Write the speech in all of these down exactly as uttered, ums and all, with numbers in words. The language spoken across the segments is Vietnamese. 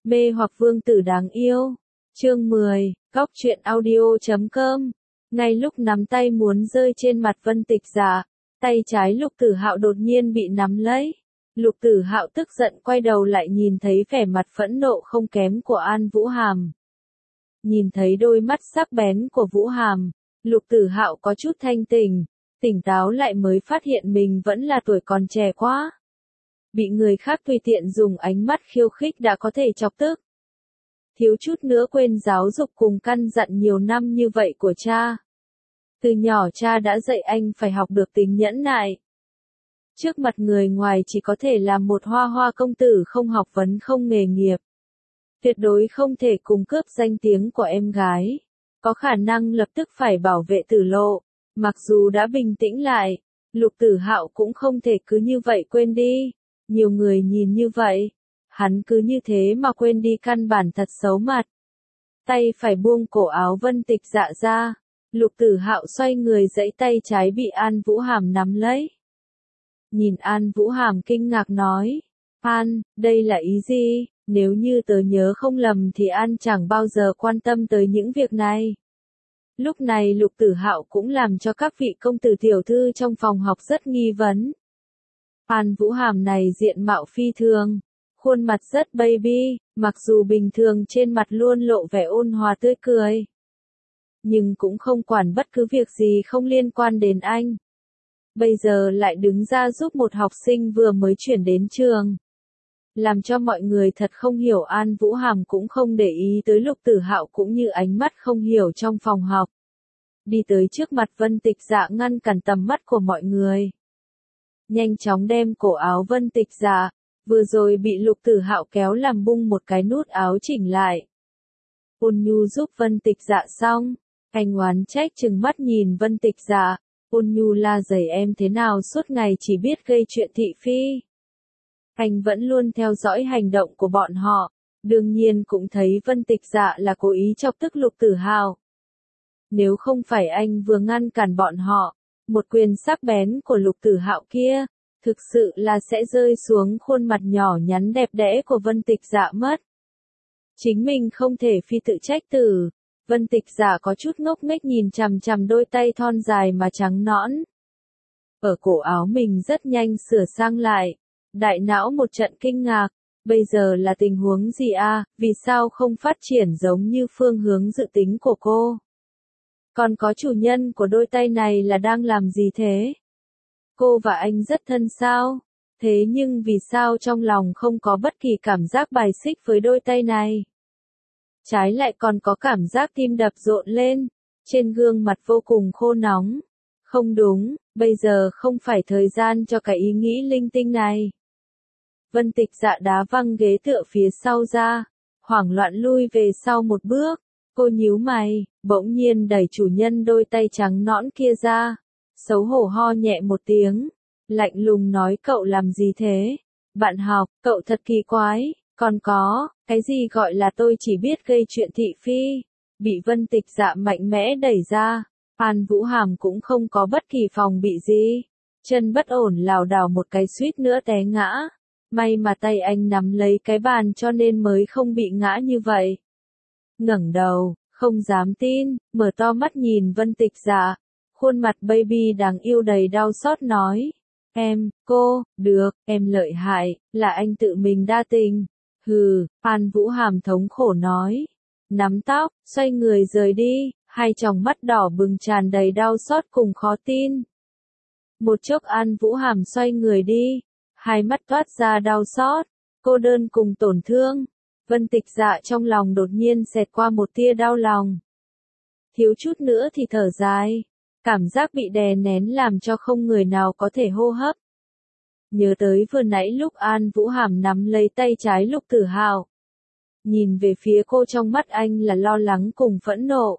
Mê hoặc vương tử đáng yêu. Chương mười, góc truyện audio chấm com. Ngay lúc nắm tay muốn rơi trên mặt Vân Tịch Dạ, tay trái Lục Tử Hạo đột nhiên bị nắm lấy. Lục Tử Hạo tức giận quay đầu lại nhìn thấy vẻ mặt phẫn nộ không kém của An Vũ Hàm. Nhìn thấy đôi mắt sắc bén của Vũ Hàm, Lục Tử Hạo có chút thanh tỉnh, tỉnh táo lại mới phát hiện mình vẫn là tuổi còn trẻ quá. Bị người khác tùy tiện dùng ánh mắt khiêu khích đã có thể chọc tức. Thiếu chút nữa quên giáo dục cùng căn dặn nhiều năm như vậy của cha. Từ nhỏ cha đã dạy anh phải học được tính nhẫn nại. Trước mặt người ngoài chỉ có thể làm một hoa hoa công tử không học vấn không nghề nghiệp. Tuyệt đối không thể cung cướp danh tiếng của em gái. Có khả năng lập tức phải bảo vệ Tử Lộ. Mặc dù đã bình tĩnh lại, Lục Tử Hạo cũng không thể cứ như vậy quên đi. Nhiều người nhìn như vậy, hắn cứ như thế mà quên đi căn bản thật xấu mặt. Tay phải buông cổ áo Vân Tịch Dạ ra, Lục Tử Hạo xoay người giãy tay trái bị An Vũ Hàm nắm lấy. Nhìn An Vũ Hàm kinh ngạc nói, An, đây là ý gì? Nếu như tớ nhớ không lầm thì An chẳng bao giờ quan tâm tới những việc này. Lúc này Lục Tử Hạo cũng làm cho các vị công tử tiểu thư trong phòng học rất nghi vấn. An Vũ Hàm này diện mạo phi thường, khuôn mặt rất baby, mặc dù bình thường trên mặt luôn lộ vẻ ôn hòa tươi cười. Nhưng cũng không quản bất cứ việc gì không liên quan đến anh. Bây giờ lại đứng ra giúp một học sinh vừa mới chuyển đến trường. Làm cho mọi người thật không hiểu. An Vũ Hàm cũng không để ý tới Lục Tử Hạo cũng như ánh mắt không hiểu trong phòng học. Đi tới trước mặt Vân Tịch Dạ ngăn cản tầm mắt của mọi người. Nhanh chóng đem cổ áo Vân Tịch Dạ, vừa rồi bị Lục Tử Hạo kéo làm bung một cái nút áo chỉnh lại. Ôn Nhu giúp Vân Tịch Dạ xong, anh oán trách trừng mắt nhìn Vân Tịch Dạ, Ôn Nhu la giày em thế nào suốt ngày chỉ biết gây chuyện thị phi. Anh vẫn luôn theo dõi hành động của bọn họ, đương nhiên cũng thấy Vân Tịch Dạ là cố ý chọc tức Lục Tử Hạo. Nếu không phải anh vừa ngăn cản bọn họ, một quyền sắc bén của Lục Tử Hạo kia, thực sự là sẽ rơi xuống khuôn mặt nhỏ nhắn đẹp đẽ của Vân Tịch Dạ mất. Chính mình không thể phi tự trách tử. Vân Tịch Dạ có chút ngốc nghếch nhìn chằm chằm đôi tay thon dài mà trắng nõn. Ở cổ áo mình rất nhanh sửa sang lại. Đại não một trận kinh ngạc. Bây giờ là tình huống gì a? Vì sao không phát triển giống như phương hướng dự tính của cô? Còn có chủ nhân của đôi tay này là đang làm gì thế? Cô và anh rất thân sao? Thế nhưng vì sao trong lòng không có bất kỳ cảm giác bài xích với đôi tay này? Trái lại còn có cảm giác tim đập rộn lên, trên gương mặt vô cùng khô nóng. Không đúng, bây giờ không phải thời gian cho cái ý nghĩ linh tinh này. Vân Tịch Dạ đá văng ghế tựa phía sau ra, hoảng loạn lui về sau một bước. Cô nhíu mày, bỗng nhiên đẩy chủ nhân đôi tay trắng nõn kia ra, xấu hổ ho nhẹ một tiếng, lạnh lùng nói cậu làm gì thế? Bạn học, cậu thật kỳ quái, còn có, cái gì gọi là tôi chỉ biết gây chuyện thị phi, bị Vân Tịch Dạ mạnh mẽ đẩy ra, An Vũ Hàm cũng không có bất kỳ phòng bị gì, chân bất ổn lảo đảo một cái suýt nữa té ngã, may mà tay anh nắm lấy cái bàn cho nên mới không bị ngã như vậy. Ngẩng đầu, không dám tin, mở to mắt nhìn Vân Tịch Dạ, khuôn mặt baby đáng yêu đầy đau xót nói, em, cô, được, em lợi hại, là anh tự mình đa tình. Hừ, An Vũ Hàm thống khổ nói, nắm tóc, xoay người rời đi, hai tròng mắt đỏ bừng tràn đầy đau xót cùng khó tin. Một chốc An Vũ Hàm xoay người đi, hai mắt toát ra đau xót, cô đơn cùng tổn thương. Vân Tịch Dạ trong lòng đột nhiên xẹt qua một tia đau lòng. Thiếu chút nữa thì thở dài, cảm giác bị đè nén làm cho không người nào có thể hô hấp. Nhớ tới vừa nãy lúc An Vũ Hàm nắm lấy tay trái Lục Tử Hạo. Nhìn về phía cô trong mắt anh là lo lắng cùng phẫn nộ.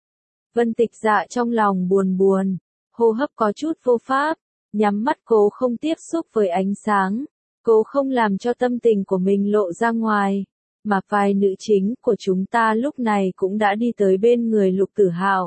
Vân Tịch Dạ trong lòng buồn buồn, hô hấp có chút vô pháp, nhắm mắt cố không tiếp xúc với ánh sáng, cố không làm cho tâm tình của mình lộ ra ngoài. Mà vai nữ chính của chúng ta lúc này cũng đã đi tới bên người Lục Tử Hạo.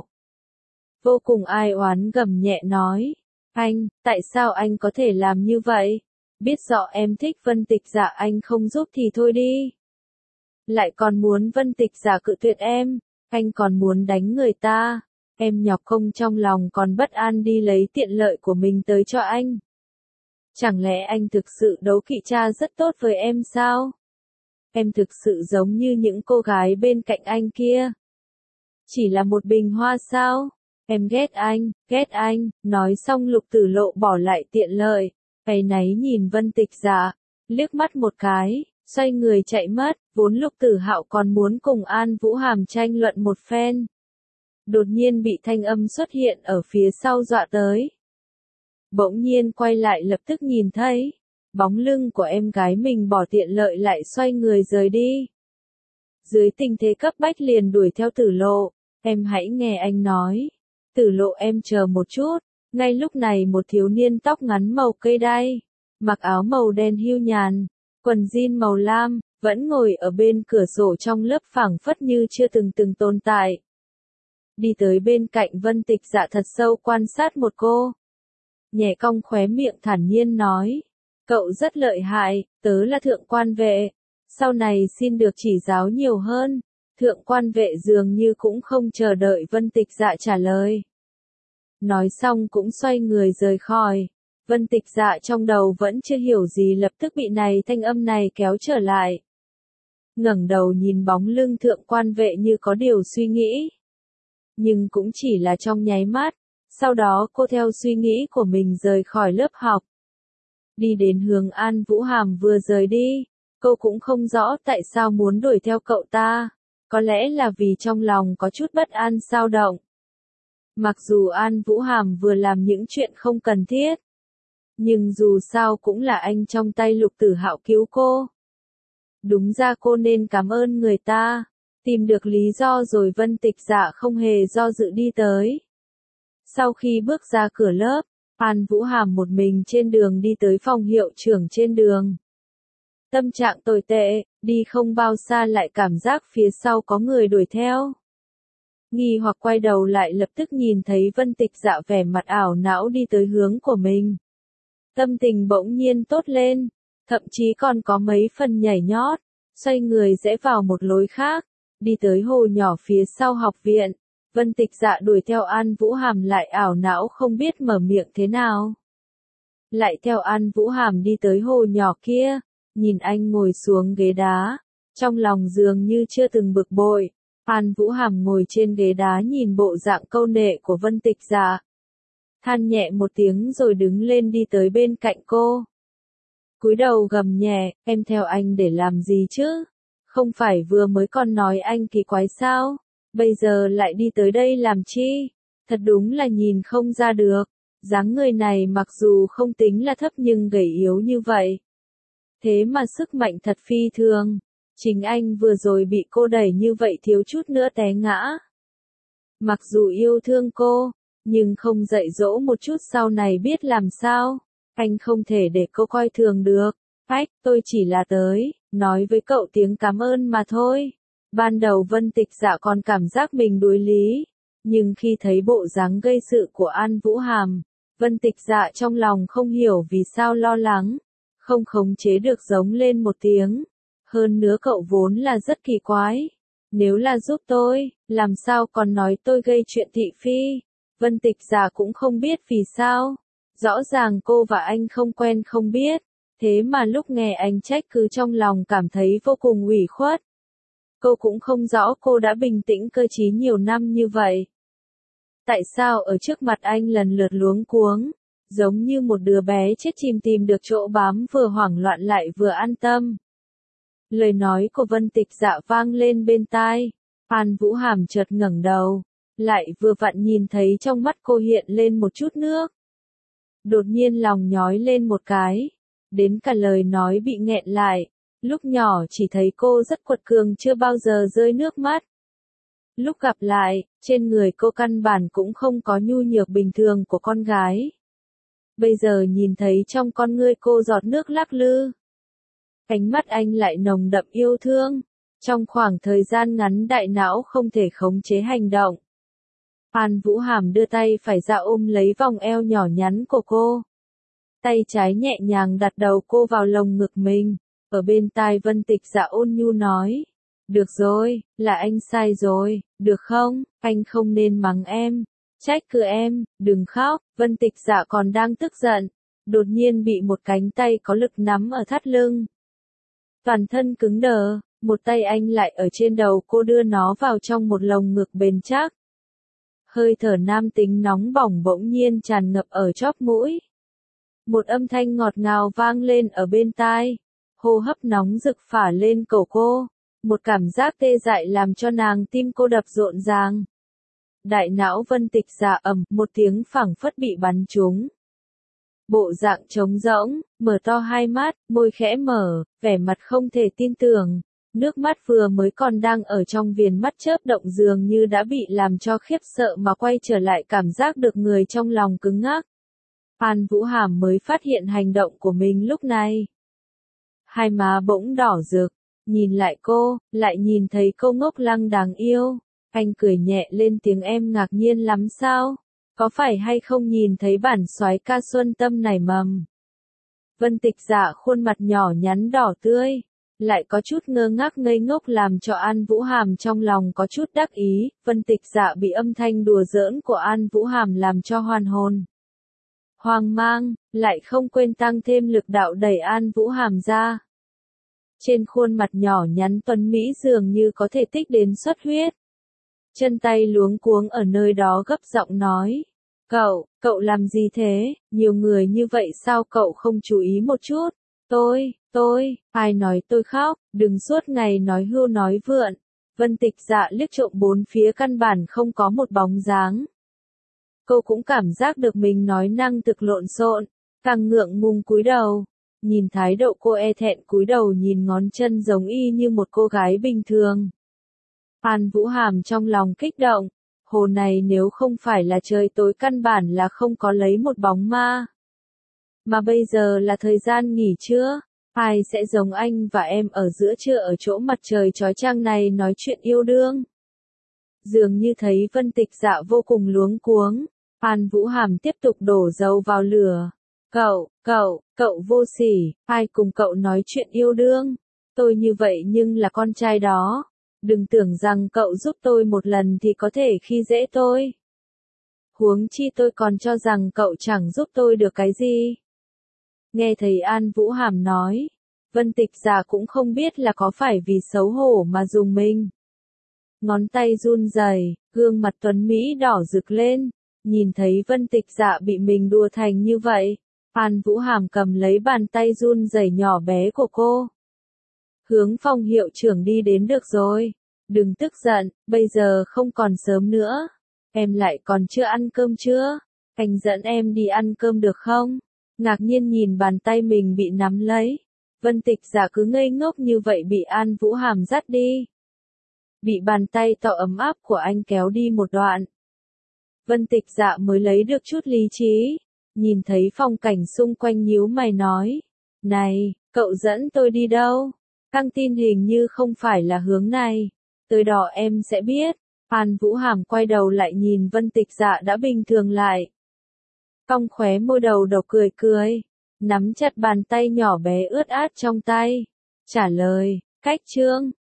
Vô cùng ai oán gầm nhẹ nói, anh, tại sao anh có thể làm như vậy? Biết rõ em thích Vân Tịch Dạ anh không giúp thì thôi đi. Lại còn muốn Vân Tịch Dạ cự tuyệt em, anh còn muốn đánh người ta. Em nhọc công trong lòng còn bất an đi lấy tiện lợi của mình tới cho anh. Chẳng lẽ anh thực sự đấu kỵ cha rất tốt với em sao? Em thực sự giống như những cô gái bên cạnh anh kia. Chỉ là một bình hoa sao? Em ghét anh, ghét anh. Nói xong Lục Tử Lộ bỏ lại tiện lợi, áy náy nhìn Vân Tịch Dạ, liếc mắt một cái, xoay người chạy mất. Vốn Lục Tử Hạo còn muốn cùng An Vũ Hàm tranh luận một phen. Đột nhiên bị thanh âm xuất hiện ở phía sau dọa tới. Bỗng nhiên quay lại lập tức nhìn thấy, bóng lưng của em gái mình bỏ tiện lợi lại xoay người rời đi. Dưới tình thế cấp bách liền đuổi theo Tử Lộ, em hãy nghe anh nói. Tử Lộ em chờ một chút. Ngay lúc này một thiếu niên tóc ngắn màu cây đay, mặc áo màu đen hưu nhàn, quần jean màu lam, vẫn ngồi ở bên cửa sổ trong lớp phảng phất như chưa từng từng tồn tại. Đi tới bên cạnh Vân Tịch Dạ thật sâu quan sát một cô. Nhẹ cong khóe miệng thản nhiên nói, cậu rất lợi hại, tớ là thượng quan vệ, sau này xin được chỉ giáo nhiều hơn. Thượng quan vệ dường như cũng không chờ đợi Vân Tịch Dạ trả lời. Nói xong cũng xoay người rời khỏi. Vân Tịch Dạ trong đầu vẫn chưa hiểu gì lập tức bị này thanh âm này kéo trở lại. Ngẩng đầu nhìn bóng lưng thượng quan vệ như có điều suy nghĩ. Nhưng cũng chỉ là trong nháy mắt, sau đó cô theo suy nghĩ của mình rời khỏi lớp học. Đi đến hướng An Vũ Hàm vừa rời đi, cô cũng không rõ tại sao muốn đuổi theo cậu ta, có lẽ là vì trong lòng có chút bất an dao động. Mặc dù An Vũ Hàm vừa làm những chuyện không cần thiết, nhưng dù sao cũng là anh trong tay Lục Tử Hạo cứu cô. Đúng ra cô nên cảm ơn người ta. Tìm được lý do rồi Vân Tịch Dạ không hề do dự đi tới. Sau khi bước ra cửa lớp, An Vũ Hàm một mình trên đường đi tới phòng hiệu trưởng trên đường. Tâm trạng tồi tệ, đi không bao xa lại cảm giác phía sau có người đuổi theo. Nghi hoặc quay đầu lại lập tức nhìn thấy Vân Tịch Dạ vẻ mặt ảo não đi tới hướng của mình. Tâm tình bỗng nhiên tốt lên, thậm chí còn có mấy phần nhảy nhót, xoay người rẽ vào một lối khác. Đi tới hồ nhỏ phía sau học viện, Vân Tịch Dạ đuổi theo An Vũ Hàm lại ảo não không biết mở miệng thế nào. Lại theo An Vũ Hàm đi tới hồ nhỏ kia, nhìn anh ngồi xuống ghế đá, trong lòng dường như chưa từng bực bội. An Vũ Hàm ngồi trên ghế đá nhìn bộ dạng câu nệ của Vân Tịch Dạ. Than nhẹ một tiếng rồi đứng lên đi tới bên cạnh cô. Cúi đầu gầm nhẹ, em theo anh để làm gì chứ? Không phải vừa mới còn nói anh kỳ quái sao? Bây giờ lại đi tới đây làm chi? Thật đúng là nhìn không ra được. Dáng người này mặc dù không tính là thấp nhưng gầy yếu như vậy. Thế mà sức mạnh thật phi thường. Chính anh vừa rồi bị cô đẩy như vậy thiếu chút nữa té ngã. Mặc dù yêu thương cô, nhưng không dạy dỗ một chút sau này biết làm sao. Anh không thể để cô coi thường được. Ách, tôi chỉ là tới, nói với cậu tiếng cảm ơn mà thôi. Ban đầu Vân Tịch Dạ còn cảm giác mình đối lý. Nhưng khi thấy bộ dáng gây sự của An Vũ Hàm, Vân Tịch Dạ trong lòng không hiểu vì sao lo lắng. Không khống chế được giống lên một tiếng. Hơn nữa cậu vốn là rất kỳ quái. Nếu là giúp tôi, làm sao còn nói tôi gây chuyện thị phi. Vân Tịch Dạ cũng không biết vì sao. Rõ ràng cô và anh không quen không biết. Thế mà lúc nghe anh trách cứ trong lòng cảm thấy vô cùng ủy khuất. Cô cũng không rõ cô đã bình tĩnh cơ trí nhiều năm như vậy. Tại sao ở trước mặt anh lần lượt luống cuống, giống như một đứa bé chết chìm tìm được chỗ bám vừa hoảng loạn lại vừa an tâm. Lời nói của Vân Tịch Dạ vang lên bên tai, An Vũ Hàm chợt ngẩng đầu, lại vừa vặn nhìn thấy trong mắt cô hiện lên một chút nước. Đột nhiên lòng nhói lên một cái, đến cả lời nói bị nghẹn lại, lúc nhỏ chỉ thấy cô rất quật cường chưa bao giờ rơi nước mắt. Lúc gặp lại, trên người cô căn bản cũng không có nhu nhược bình thường của con gái. Bây giờ nhìn thấy trong con ngươi cô giọt nước lắc lư. Ánh mắt anh lại nồng đậm yêu thương. Trong khoảng thời gian ngắn đại não không thể khống chế hành động. An Vũ Hàm đưa tay phải ra ôm lấy vòng eo nhỏ nhắn của cô. Tay trái nhẹ nhàng đặt đầu cô vào lồng ngực mình. Ở bên tai Vân Tịch Dạ ôn nhu nói. Được rồi, là anh sai rồi, được không, anh không nên mắng em, trách cứ em, đừng khóc. Vân Tịch Dạ còn đang tức giận, đột nhiên bị một cánh tay có lực nắm ở thắt lưng. Toàn thân cứng đờ, một tay anh lại ở trên đầu cô đưa nó vào trong một lồng ngực bền chắc. Hơi thở nam tính nóng bỏng bỗng nhiên tràn ngập ở chóp mũi. Một âm thanh ngọt ngào vang lên ở bên tai, hô hấp nóng rực phả lên cổ cô, một cảm giác tê dại làm cho nàng tim cô đập rộn ràng. Đại não Vân Tịch Dạ ầm một tiếng phảng phất bị bắn trúng. Bộ dạng trống rỗng, mở to hai mắt, môi khẽ mở, vẻ mặt không thể tin tưởng, nước mắt vừa mới còn đang ở trong viền mắt chớp động dường như đã bị làm cho khiếp sợ mà quay trở lại cảm giác được người trong lòng cứng ngắc. An Vũ Hàm mới phát hiện hành động của mình lúc này. Hai má bỗng đỏ rực, nhìn lại cô, lại nhìn thấy cô ngốc lăng đáng yêu. Anh cười nhẹ lên tiếng em ngạc nhiên lắm sao? Có phải hay không nhìn thấy bản soái ca Xuân Tâm nảy mầm? Vân Tịch Dạ khuôn mặt nhỏ nhắn đỏ tươi, lại có chút ngơ ngác ngây ngốc làm cho An Vũ Hàm trong lòng có chút đắc ý. Vân Tịch Dạ bị âm thanh đùa giỡn của An Vũ Hàm làm cho hoàn hồn. Hoang mang, lại không quên tăng thêm lực đạo đẩy An Vũ Hàm ra. Trên khuôn mặt nhỏ nhắn tuấn mỹ dường như có thể tích đến xuất huyết. Chân tay luống cuống ở nơi đó gấp giọng nói. Cậu, cậu làm gì thế? Nhiều người như vậy sao cậu không chú ý một chút? Tôi, tôi, ai nói tôi khóc, đừng suốt ngày nói hưu nói vượn. Vân Tịch Dạ liếc trộm bốn phía căn bản không có một bóng dáng. Cô cũng cảm giác được mình nói năng thực lộn xộn, càng ngượng ngùng cúi đầu. Nhìn thái độ cô e thẹn cúi đầu nhìn ngón chân giống y như một cô gái bình thường. An Vũ Hàm trong lòng kích động, hồ này nếu không phải là trời tối căn bản là không có lấy một bóng ma. Mà bây giờ là thời gian nghỉ trưa, ai sẽ giống anh và em ở giữa trưa ở chỗ mặt trời chói chang này nói chuyện yêu đương. Dường như thấy Vân Tịch Dạ vô cùng luống cuống, An Vũ Hàm tiếp tục đổ dầu vào lửa. Cậu, cậu, cậu vô sỉ, ai cùng cậu nói chuyện yêu đương? Tôi như vậy nhưng là con trai đó. Đừng tưởng rằng cậu giúp tôi một lần thì có thể khi dễ tôi. Huống chi tôi còn cho rằng cậu chẳng giúp tôi được cái gì. Nghe thấy An Vũ Hàm nói, Vân Tịch Dạ cũng không biết là có phải vì xấu hổ mà dùng mình. Ngón tay run rẩy, gương mặt tuấn Mỹ đỏ rực lên, nhìn thấy Vân Tịch Dạ bị mình đùa thành như vậy, An Vũ Hàm cầm lấy bàn tay run rẩy nhỏ bé của cô. Hướng Phong hiệu trưởng đi đến được rồi. Đừng tức giận, bây giờ không còn sớm nữa. Em lại còn chưa ăn cơm chưa? Anh dẫn em đi ăn cơm được không? Ngạc nhiên nhìn bàn tay mình bị nắm lấy. Vân Tịch Dạ cứ ngây ngốc như vậy bị An Vũ Hàm dắt đi. Bị bàn tay to ấm áp của anh kéo đi một đoạn. Vân Tịch Dạ mới lấy được chút lý trí. Nhìn thấy phong cảnh xung quanh nhíu mày nói. Này, cậu dẫn tôi đi đâu? Căng tin hình như không phải là hướng này. Tới đó em sẽ biết. An Vũ Hàm quay đầu lại nhìn Vân Tịch Dạ đã bình thường lại. Cong khóe môi đầu độc cười cười. Nắm chặt bàn tay nhỏ bé ướt át trong tay. Trả lời, cách chương.